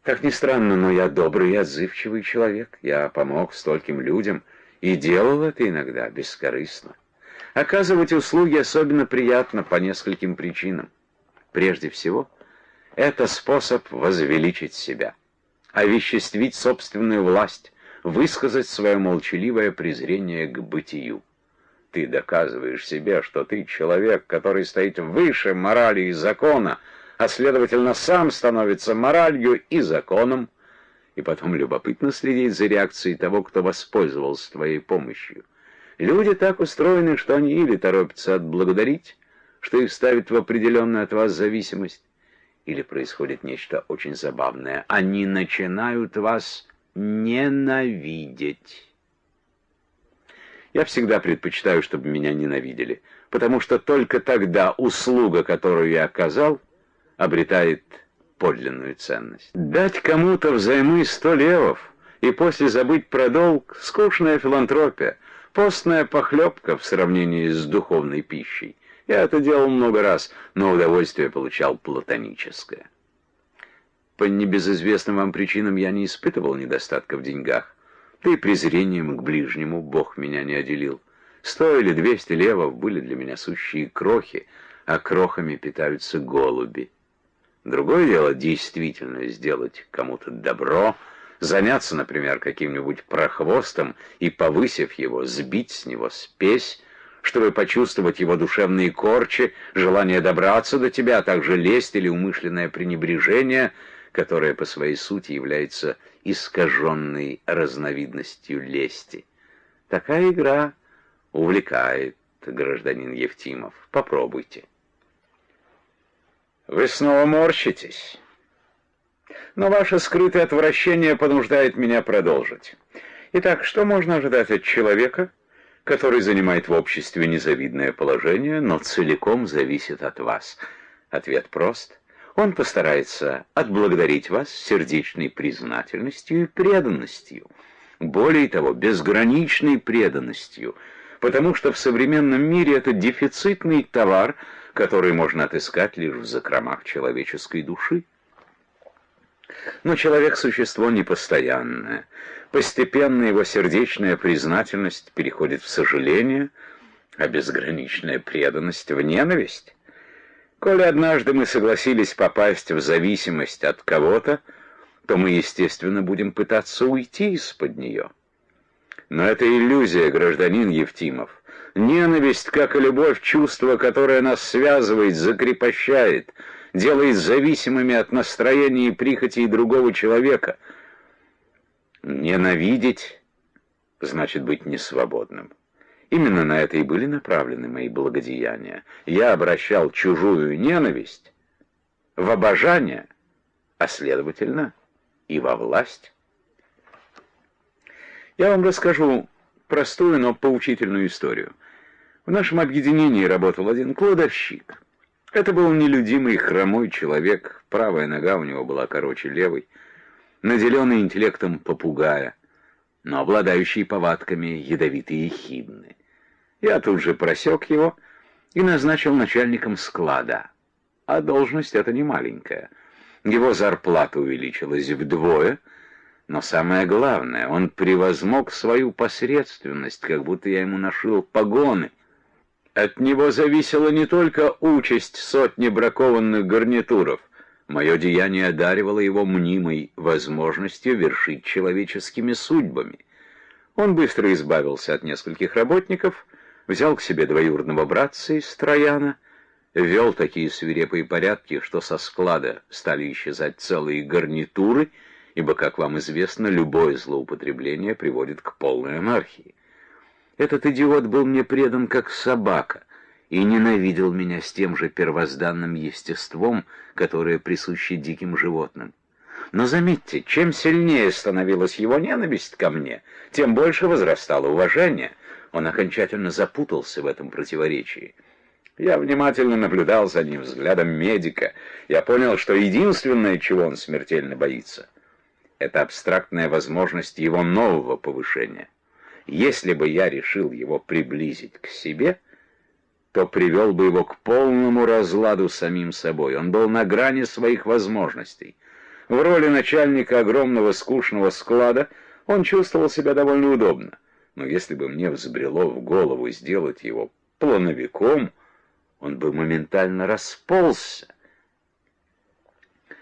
Как ни странно, но я добрый и отзывчивый человек. Я помог стольким людям и делал это иногда бескорыстно. Оказывать услуги особенно приятно по нескольким причинам. Прежде всего, это способ возвеличить себя, овеществить собственную власть, высказать свое молчаливое презрение к бытию. Ты доказываешь себе, что ты человек, который стоит выше морали и закона, а следовательно сам становится моралью и законом, и потом любопытно следить за реакцией того, кто воспользовался твоей помощью. Люди так устроены, что они или торопятся отблагодарить, что их ставит в определенную от вас зависимость, или происходит нечто очень забавное. Они начинают вас ненавидеть. Я всегда предпочитаю, чтобы меня ненавидели, потому что только тогда услуга, которую я оказал, обретает подлинную ценность. Дать кому-то взаймы 100 левов и после забыть про долг — скучная филантропия, постная похлебка в сравнении с духовной пищей. Я это делал много раз, но удовольствие получал платоническое. По небезызвестным вам причинам я не испытывал недостатка в деньгах. Да и презрением к ближнему Бог меня не отделил. 100 или 200 левов были для меня сущие крохи, а крохами питаются голуби. Другое дело действительно сделать кому-то добро, заняться, например, каким-нибудь прохвостом и, повысив его, сбить с него спесь, чтобы почувствовать его душевные корчи, желание добраться до тебя, а также лесть или умышленное пренебрежение, которое по своей сути является искаженной разновидностью лести. Такая игра увлекает, гражданин Евтимов. Попробуйте. Вы снова морщитесь. Но ваше скрытое отвращение понуждает меня продолжить. Итак, что можно ожидать от человека, который занимает в обществе незавидное положение, но целиком зависит от вас? Ответ прост. Он постарается отблагодарить вас сердечной признательностью и преданностью. Более того, безграничной преданностью, потому что в современном мире это дефицитный товар, который можно отыскать лишь в закромах человеческой души. Но человек — существо непостоянное. Постепенно его сердечная признательность переходит в сожаление, а безграничная преданность — в ненависть. Коли однажды мы согласились попасть в зависимость от кого-то, то мы, естественно, будем пытаться уйти из-под нее. Но это иллюзия, гражданин Евтимов. Ненависть, как и любовь, чувство, которое нас связывает, закрепощает, делает зависимыми от настроения и прихотей другого человека. Ненавидеть значит быть несвободным. Именно на это и были направлены мои благодеяния. Я обращал чужую ненависть в обожание, а следовательно и во власть. Я вам расскажу простую, но поучительную историю. В нашем объединении работал один кладовщик. Это был нелюдимый хромой человек, правая нога у него была короче левой, наделенный интеллектом попугая, но обладающий повадками ядовитые и ехидны. Я тут же просек его и назначил начальником склада, а должность эта не маленькая. Его зарплата увеличилась вдвое, но самое главное, он превозмог свою посредственность, как будто я ему нашил погоны. От него зависела не только участь сотни бракованных гарнитуров. Мое деяние одаривало его мнимой возможностью вершить человеческими судьбами. Он быстро избавился от нескольких работников, взял к себе двоюродного братца из Трояна, ввел такие свирепые порядки, что со склада стали исчезать целые гарнитуры, ибо, как вам известно, любое злоупотребление приводит к полной анархии. Этот идиот был мне предан как собака и ненавидел меня с тем же первозданным естеством, которое присуще диким животным. Но заметьте, чем сильнее становилась его ненависть ко мне, тем больше возрастало уважение. Он окончательно запутался в этом противоречии. Я внимательно наблюдал за ним взглядом медика. Я понял, что единственное, чего он смертельно боится, это абстрактная возможность его нового повышения. Если бы я решил его приблизить к себе, то привел бы его к полному разладу самим собой. Он был на грани своих возможностей. В роли начальника огромного скучного склада он чувствовал себя довольно удобно. Но если бы мне взбрело в голову сделать его плановиком, он бы моментально расползся.